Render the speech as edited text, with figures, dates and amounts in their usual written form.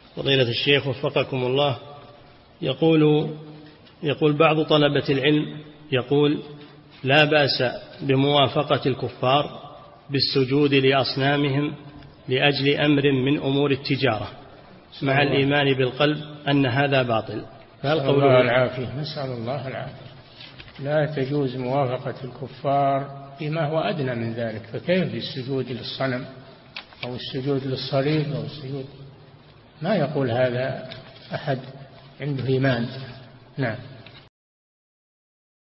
فضيلة الشيخ وفقكم الله، يقول بعض طلبة العلم يقول لا بأس بموافقة الكفار بالسجود لأصنامهم لأجل أمر من أمور التجارة مع الإيمان بالقلب أن هذا باطل. نسأل الله العافية. نسأل الله العافية. لا تجوز موافقة الكفار فيما هو أدنى من ذلك، فكيف بالسجود للصنم أو السجود للصليب أو السجود؟ ما يقول هذا أحد عنده إيمان. نعم.